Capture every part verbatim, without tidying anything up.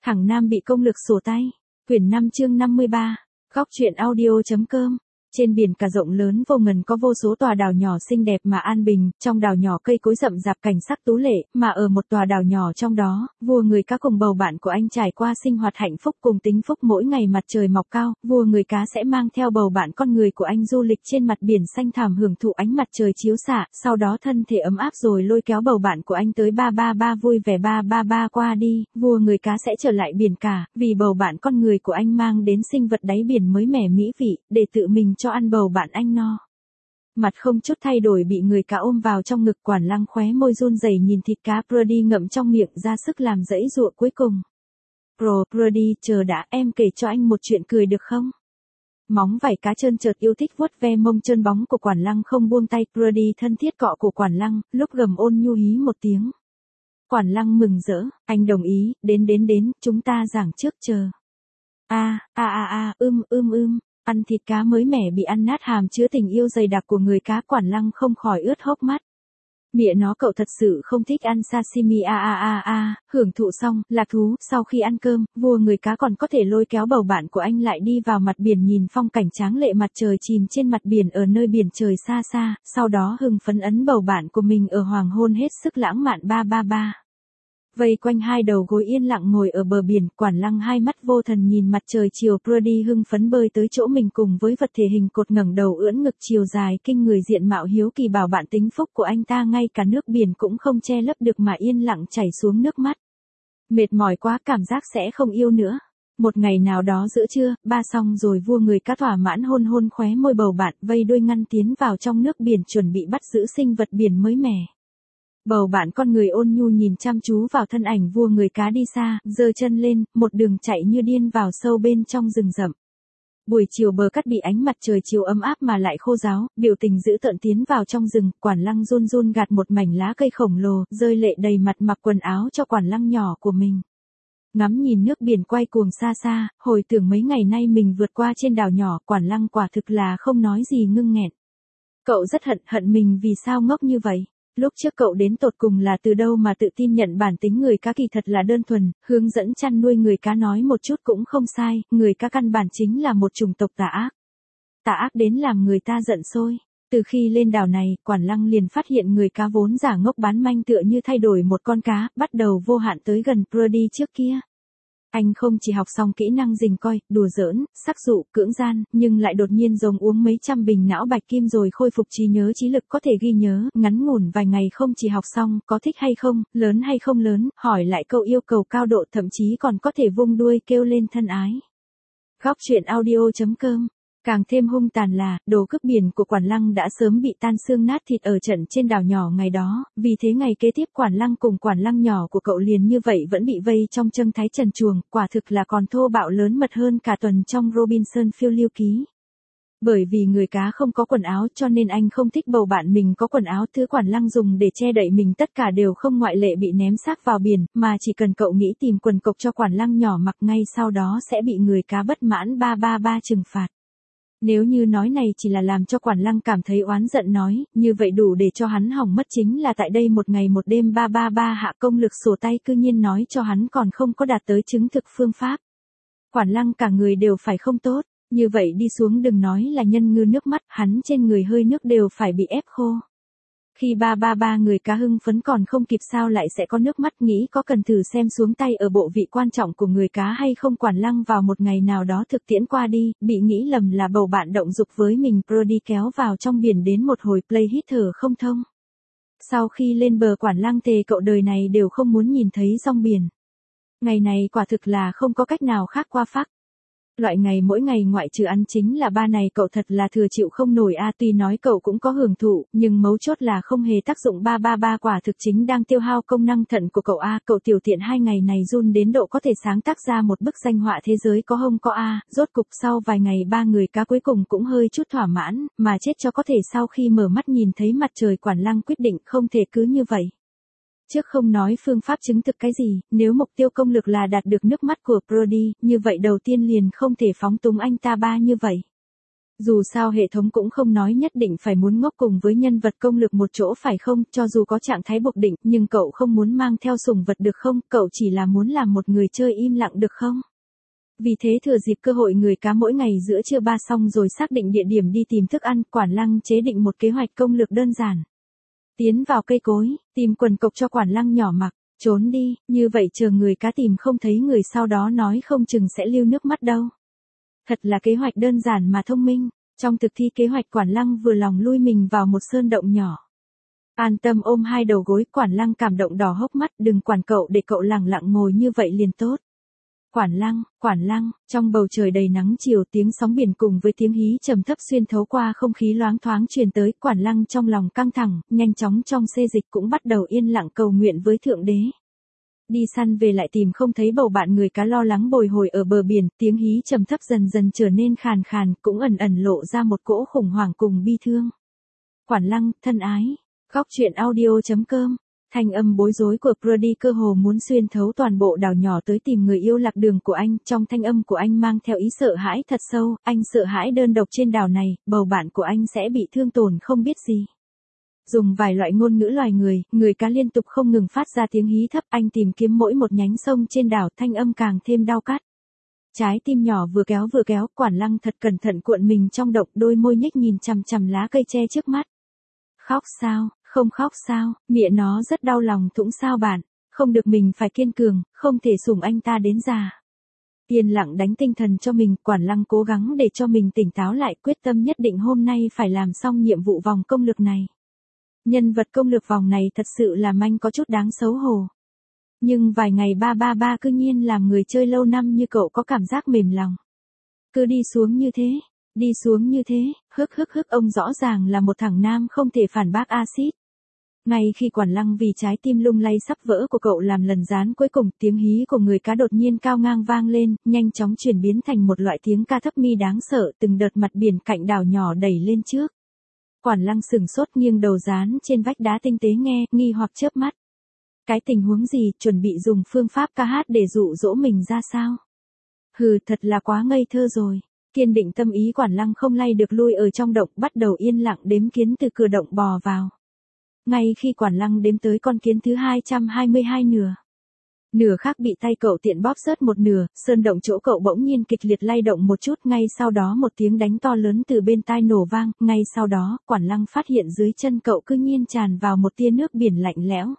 Thằng Nam bị công lực sổ tay. Quyển năm chương năm mươi ba. Góc truyện audio.com. Trên biển cả rộng lớn vô ngần có vô số tòa đảo nhỏ xinh đẹp mà an bình, trong đảo nhỏ cây cối rậm rạp cảnh sắc tú lệ, mà ở một tòa đảo nhỏ trong đó, vua người cá cùng bầu bạn của anh trải qua sinh hoạt hạnh phúc cùng tính phúc. Mỗi ngày mặt trời mọc cao, vua người cá sẽ mang theo bầu bạn con người của anh du lịch trên mặt biển xanh thẳm hưởng thụ ánh mặt trời chiếu xạ, sau đó thân thể ấm áp rồi lôi kéo bầu bạn của anh tới ba ba ba vui vẻ ba ba ba qua đi, vua người cá sẽ trở lại biển cả, vì bầu bạn con người của anh mang đến sinh vật đáy biển mới mẻ mỹ vị, để tự mình cho ăn bầu bạn anh no. Mặt không chút thay đổi bị người cá ôm vào trong ngực, Quản Lăng khóe môi run rẩy nhìn thịt cá Brody ngậm trong miệng ra sức làm dãy dụa cuối cùng. Bro, Brody, chờ đã, em kể cho anh một chuyện cười được không? Móng vảy cá trơn trượt yêu thích vuốt ve mông trơn bóng của Quản Lăng không buông tay, Brody thân thiết cọ cổ Quản Lăng, lúc gầm ôn nhu hí một tiếng. Quản Lăng mừng rỡ, anh đồng ý, đến đến đến, chúng ta giảng trước chờ. A, a a a, ưm ưm ưm. Ăn thịt cá mới mẻ bị ăn nát hàm chứa tình yêu dày đặc của người cá, Quản Lăng không khỏi ướt hốc mắt. Mẹ nó, cậu thật sự không thích ăn sashimi a a a a, hưởng thụ xong, lạc thú, sau khi ăn cơm, vua người cá còn có thể lôi kéo bầu bạn của anh lại đi vào mặt biển nhìn phong cảnh tráng lệ mặt trời chìm trên mặt biển ở nơi biển trời xa xa, sau đó hưng phấn ấn bầu bạn của mình ở hoàng hôn hết sức lãng mạn ba ba ba. Vây quanh hai đầu gối yên lặng ngồi ở bờ biển, Quản Lăng hai mắt vô thần nhìn mặt trời chiều, Brody hưng phấn bơi tới chỗ mình cùng với vật thể hình cột ngẩng đầu ưỡn ngực chiều dài kinh người diện mạo hiếu kỳ bảo bạn tính phúc của anh ta ngay cả nước biển cũng không che lấp được mà yên lặng chảy xuống nước mắt. Mệt mỏi quá, cảm giác sẽ không yêu nữa. Một ngày nào đó giữa trưa, ba xong rồi vua người cá thỏa mãn hôn hôn khóe môi bầu bạn, vây đuôi ngăn tiến vào trong nước biển chuẩn bị bắt giữ sinh vật biển mới mẻ. Bầu bạn con người ôn nhu nhìn chăm chú vào thân ảnh vua người cá đi xa, giơ chân lên, một đường chạy như điên vào sâu bên trong rừng rậm. Buổi chiều bờ cát bị ánh mặt trời chiều ấm áp mà lại khô ráo, biểu tình dữ tợn tiến vào trong rừng, Quản Lăng run run gạt một mảnh lá cây khổng lồ, rơi lệ đầy mặt mặc quần áo cho Quản Lăng nhỏ của mình. Ngắm nhìn nước biển quay cuồng xa xa, hồi tưởng mấy ngày nay mình vượt qua trên đảo nhỏ, Quản Lăng quả thực là không nói gì ngưng nghẹn. Cậu rất hận, hận mình vì sao ngốc như vậy. Lúc trước cậu đến tột cùng là từ đâu mà tự tin nhận bản tính người cá kỳ thật là đơn thuần, hướng dẫn chăn nuôi người cá nói một chút cũng không sai, người cá căn bản chính là một chủng tộc tà ác. Tà ác đến làm người ta giận sôi. Từ khi lên đảo này, Quản Lăng liền phát hiện người cá vốn giả ngốc bán manh tựa như thay đổi một con cá, bắt đầu vô hạn tới gần Brody trước kia. Anh không chỉ học xong kỹ năng rình coi, đùa giỡn, sắc dụ, cưỡng gian, nhưng lại đột nhiên giống uống mấy trăm bình não bạch kim rồi khôi phục trí nhớ trí lực có thể ghi nhớ, ngắn ngủn vài ngày không chỉ học xong, có thích hay không, lớn hay không lớn, hỏi lại câu yêu cầu cao độ, thậm chí còn có thể vung đuôi kêu lên thân ái. Góc truyện audio.com. Càng thêm hung tàn là, đồ cướp biển của Quản Lăng đã sớm bị tan xương nát thịt ở trận trên đảo nhỏ ngày đó, vì thế ngày kế tiếp Quản Lăng cùng Quản Lăng nhỏ của cậu liền như vậy vẫn bị vây trong trâng thái trần truồng, quả thực là còn thô bạo lớn mật hơn cả tuần trong Robinson phiêu lưu ký. Bởi vì người cá không có quần áo cho nên anh không thích bầu bạn mình có quần áo, thứ Quản Lăng dùng để che đậy mình tất cả đều không ngoại lệ bị ném xác vào biển, mà chỉ cần cậu nghĩ tìm quần cộc cho Quản Lăng nhỏ mặc ngay sau đó sẽ bị người cá bất mãn ba ba ba trừng phạt. Nếu như nói này chỉ là làm cho Quản Lăng cảm thấy oán giận nói, như vậy đủ để cho hắn hỏng mất chính là tại đây một ngày một đêm ba ba ba hạ công lực sổ tay cư nhiên nói cho hắn còn không có đạt tới chứng thực phương pháp. Quản Lăng cả người đều phải không tốt, như vậy đi xuống đừng nói là nhân ngư nước mắt, hắn trên người hơi nước đều phải bị ép khô. Khi ba ba ba người cá hưng phấn còn không kịp sao lại sẽ có nước mắt, nghĩ có cần thử xem xuống tay ở bộ vị quan trọng của người cá hay không. Quản Lăng vào một ngày nào đó thực tiễn qua đi, bị nghĩ lầm là bầu bạn động dục với mình, Brody kéo vào trong biển đến một hồi play hít thở không thông. Sau khi lên bờ Quản Lăng thề cậu đời này đều không muốn nhìn thấy rong biển. Ngày này quả thực là không có cách nào khác qua phác. Loại ngày mỗi ngày ngoại trừ ăn chính là ba này cậu thật là thừa chịu không nổi a, tuy nói cậu cũng có hưởng thụ, nhưng mấu chốt là không hề tác dụng ba ba ba quả thực chính đang tiêu hao công năng thận của cậu a, cậu tiểu tiện hai ngày này run đến độ có thể sáng tác ra một bức danh họa thế giới có hông có a, rốt cục sau vài ngày ba người cá cuối cùng cũng hơi chút thỏa mãn, mà chết cho có thể sau khi mở mắt nhìn thấy mặt trời Quản Lăng quyết định không thể cứ như vậy. Trước không nói phương pháp chứng thực cái gì, nếu mục tiêu công lực là đạt được nước mắt của Brody, như vậy đầu tiên liền không thể phóng túng anh ta ba như vậy. Dù sao hệ thống cũng không nói nhất định phải muốn ngốc cùng với nhân vật công lực một chỗ phải không, cho dù có trạng thái buộc định, nhưng cậu không muốn mang theo sủng vật được không, cậu chỉ là muốn làm một người chơi im lặng được không? Vì thế thừa dịp cơ hội người cá mỗi ngày giữa trưa ba xong rồi xác định địa điểm đi tìm thức ăn, Quản Lăng chế định một kế hoạch công lược đơn giản. Tiến vào cây cối, tìm quần cộc cho Quản Lăng nhỏ mặc, trốn đi, như vậy chờ người cá tìm không thấy người sau đó nói không chừng sẽ lưu nước mắt đâu. Thật là kế hoạch đơn giản mà thông minh, trong thực thi kế hoạch Quản Lăng vừa lòng lui mình vào một sơn động nhỏ. An tâm ôm hai đầu gối, Quản Lăng cảm động đỏ hốc mắt, đừng quản cậu để cậu lẳng lặng ngồi như vậy liền tốt. Quản Lăng, Quản Lăng, trong bầu trời đầy nắng chiều tiếng sóng biển cùng với tiếng hí trầm thấp xuyên thấu qua không khí loáng thoáng truyền tới, Quản Lăng trong lòng căng thẳng, nhanh chóng trong xê dịch cũng bắt đầu yên lặng cầu nguyện với Thượng Đế. Đi săn về lại tìm không thấy bầu bạn người cá lo lắng bồi hồi ở bờ biển, tiếng hí trầm thấp dần dần trở nên khàn khàn, cũng ẩn ẩn lộ ra một cỗ khủng hoảng cùng bi thương. Quản Lăng, thân ái, góc truyện audio chấm com. Thanh âm bối rối của Brody cơ hồ muốn xuyên thấu toàn bộ đảo nhỏ tới tìm người yêu lạc đường của anh, trong thanh âm của anh mang theo ý sợ hãi thật sâu, anh sợ hãi đơn độc trên đảo này, bầu bạn của anh sẽ bị thương tổn không biết gì. Dùng vài loại ngôn ngữ loài người, người cá liên tục không ngừng phát ra tiếng hí thấp, anh tìm kiếm mỗi một nhánh sông trên đảo, thanh âm càng thêm đau cắt. Trái tim nhỏ vừa kéo vừa kéo, Quản Lăng thật cẩn thận cuộn mình trong động, đôi môi nhếch nhìn chằm chằm lá cây tre trước mắt. Khóc sao, không khóc sao, mẹ nó rất đau lòng thũng sao bạn, không được mình phải kiên cường, không thể sủng anh ta đến già. Yên lặng đánh tinh thần cho mình, Quản Lăng cố gắng để cho mình tỉnh táo lại, quyết tâm nhất định hôm nay phải làm xong nhiệm vụ vòng công lược này. Nhân vật công lược vòng này thật sự là manh có chút đáng xấu hổ. Nhưng vài ngày ba ba ba cư nhiên làm người chơi lâu năm như cậu có cảm giác mềm lòng. Cứ đi xuống như thế, đi xuống như thế, hức hức hức ông rõ ràng là một thằng nam không thể phản bác axit. Ngay khi Quản Lăng vì trái tim lung lay sắp vỡ của cậu làm lần gián cuối cùng, tiếng hí của người cá đột nhiên cao ngang vang lên, nhanh chóng chuyển biến thành một loại tiếng ca thấp mi đáng sợ, từng đợt mặt biển cạnh đảo nhỏ đẩy lên trước. Quản Lăng sừng sốt nghiêng đầu dán trên vách đá tinh tế nghe, nghi hoặc chớp mắt. Cái tình huống gì, chuẩn bị dùng phương pháp ca hát để dụ dỗ mình ra sao? Hừ, thật là quá ngây thơ rồi. Kiên định tâm ý, Quản Lăng không lay được lui ở trong động, bắt đầu yên lặng đếm kiến từ cửa động bò vào. Ngay khi Quản Lăng đếm tới con kiến thứ hai trăm hai mươi hai nửa. Nửa khác bị tay cậu tiện bóp rớt một nửa, sơn động chỗ cậu bỗng nhiên kịch liệt lay động một chút, ngay sau đó một tiếng đánh to lớn từ bên tai nổ vang, ngay sau đó, Quản Lăng phát hiện dưới chân cậu cứ nhiên tràn vào một tia nước biển lạnh lẽo.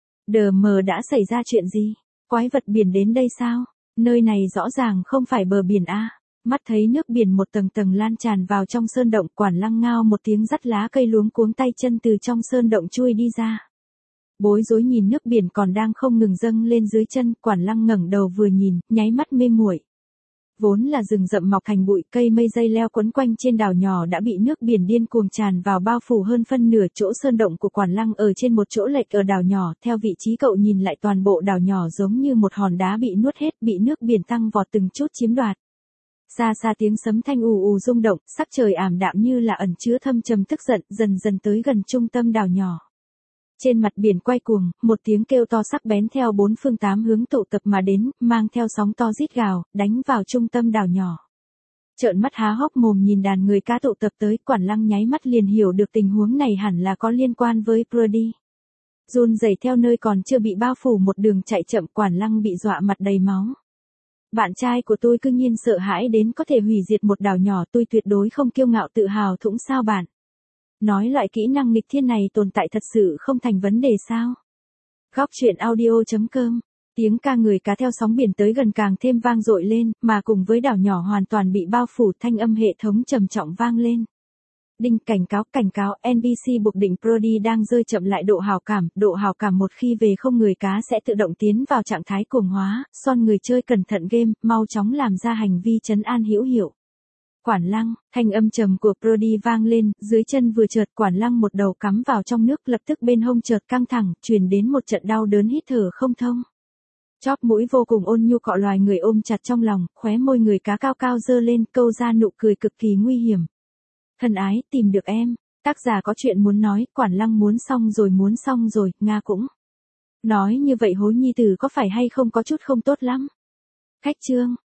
Đờ mờ đã xảy ra chuyện gì? Quái vật biển đến đây sao? Nơi này rõ ràng không phải bờ biển a. Mắt thấy nước biển một tầng tầng lan tràn vào trong sơn động, Quản Lăng ngao một tiếng dắt lá cây luống cuống tay chân từ trong sơn động chui đi ra. Bối rối nhìn nước biển còn đang không ngừng dâng lên dưới chân, Quản Lăng ngẩng đầu vừa nhìn, nháy mắt mê muội. Vốn là rừng rậm mọc thành bụi, cây mây dây leo quấn quanh trên đảo nhỏ đã bị nước biển điên cuồng tràn vào bao phủ hơn phân nửa chỗ sơn động của Quản Lăng ở trên một chỗ lệch ở đảo nhỏ, theo vị trí cậu nhìn lại toàn bộ đảo nhỏ giống như một hòn đá bị nuốt hết, bị nước biển tăng vọt từng chút chiếm đoạt. Xa xa tiếng sấm thanh ù ù rung động, sắc trời ảm đạm như là ẩn chứa thâm trầm tức giận, dần dần tới gần trung tâm đảo nhỏ. Trên mặt biển quay cuồng, một tiếng kêu to sắc bén theo bốn phương tám hướng tụ tập mà đến, mang theo sóng to rít gào, đánh vào trung tâm đảo nhỏ. Trợn mắt há hốc mồm nhìn đàn người cá tụ tập tới, Quản Lăng nháy mắt liền hiểu được tình huống này hẳn là có liên quan với Brody. Run rẩy theo nơi còn chưa bị bao phủ một đường chạy chậm, Quản Lăng bị dọa mặt đầy máu. Bạn trai của tôi cư nhiên sợ hãi đến có thể hủy diệt một đảo nhỏ, tôi tuyệt đối không kiêu ngạo tự hào thũng sao bạn. Nói loại kỹ năng nghịch thiên này tồn tại thật sự không thành vấn đề sao? Góc truyện audio chấm com. Tiếng ca người cá theo sóng biển tới gần càng thêm vang dội lên, mà cùng với đảo nhỏ hoàn toàn bị bao phủ, thanh âm hệ thống trầm trọng vang lên. Đinh, cảnh cáo, cảnh cáo, en pê xê buộc định Brody đang rơi chậm lại độ hào cảm, độ hào cảm một khi về không người cá sẽ tự động tiến vào trạng thái cuồng hóa, son người chơi cẩn thận game, mau chóng làm ra hành vi trấn an hữu hiệu. Quản Lăng, thanh âm trầm của Brody vang lên, dưới chân vừa chợt, Quản Lăng một đầu cắm vào trong nước, lập tức bên hông chợt căng thẳng, truyền đến một trận đau đớn hít thở không thông. Chóp mũi vô cùng ôn nhu cọ loài người ôm chặt trong lòng, khóe môi người cá cao cao dơ lên, câu ra nụ cười cực kỳ nguy hiểm. Thân ái, tìm được em, tác giả có chuyện muốn nói, Quản Lăng muốn xong rồi muốn xong rồi, Nga cũng. Nói như vậy hối nhi tử có phải hay không có chút không tốt lắm. Khách chương.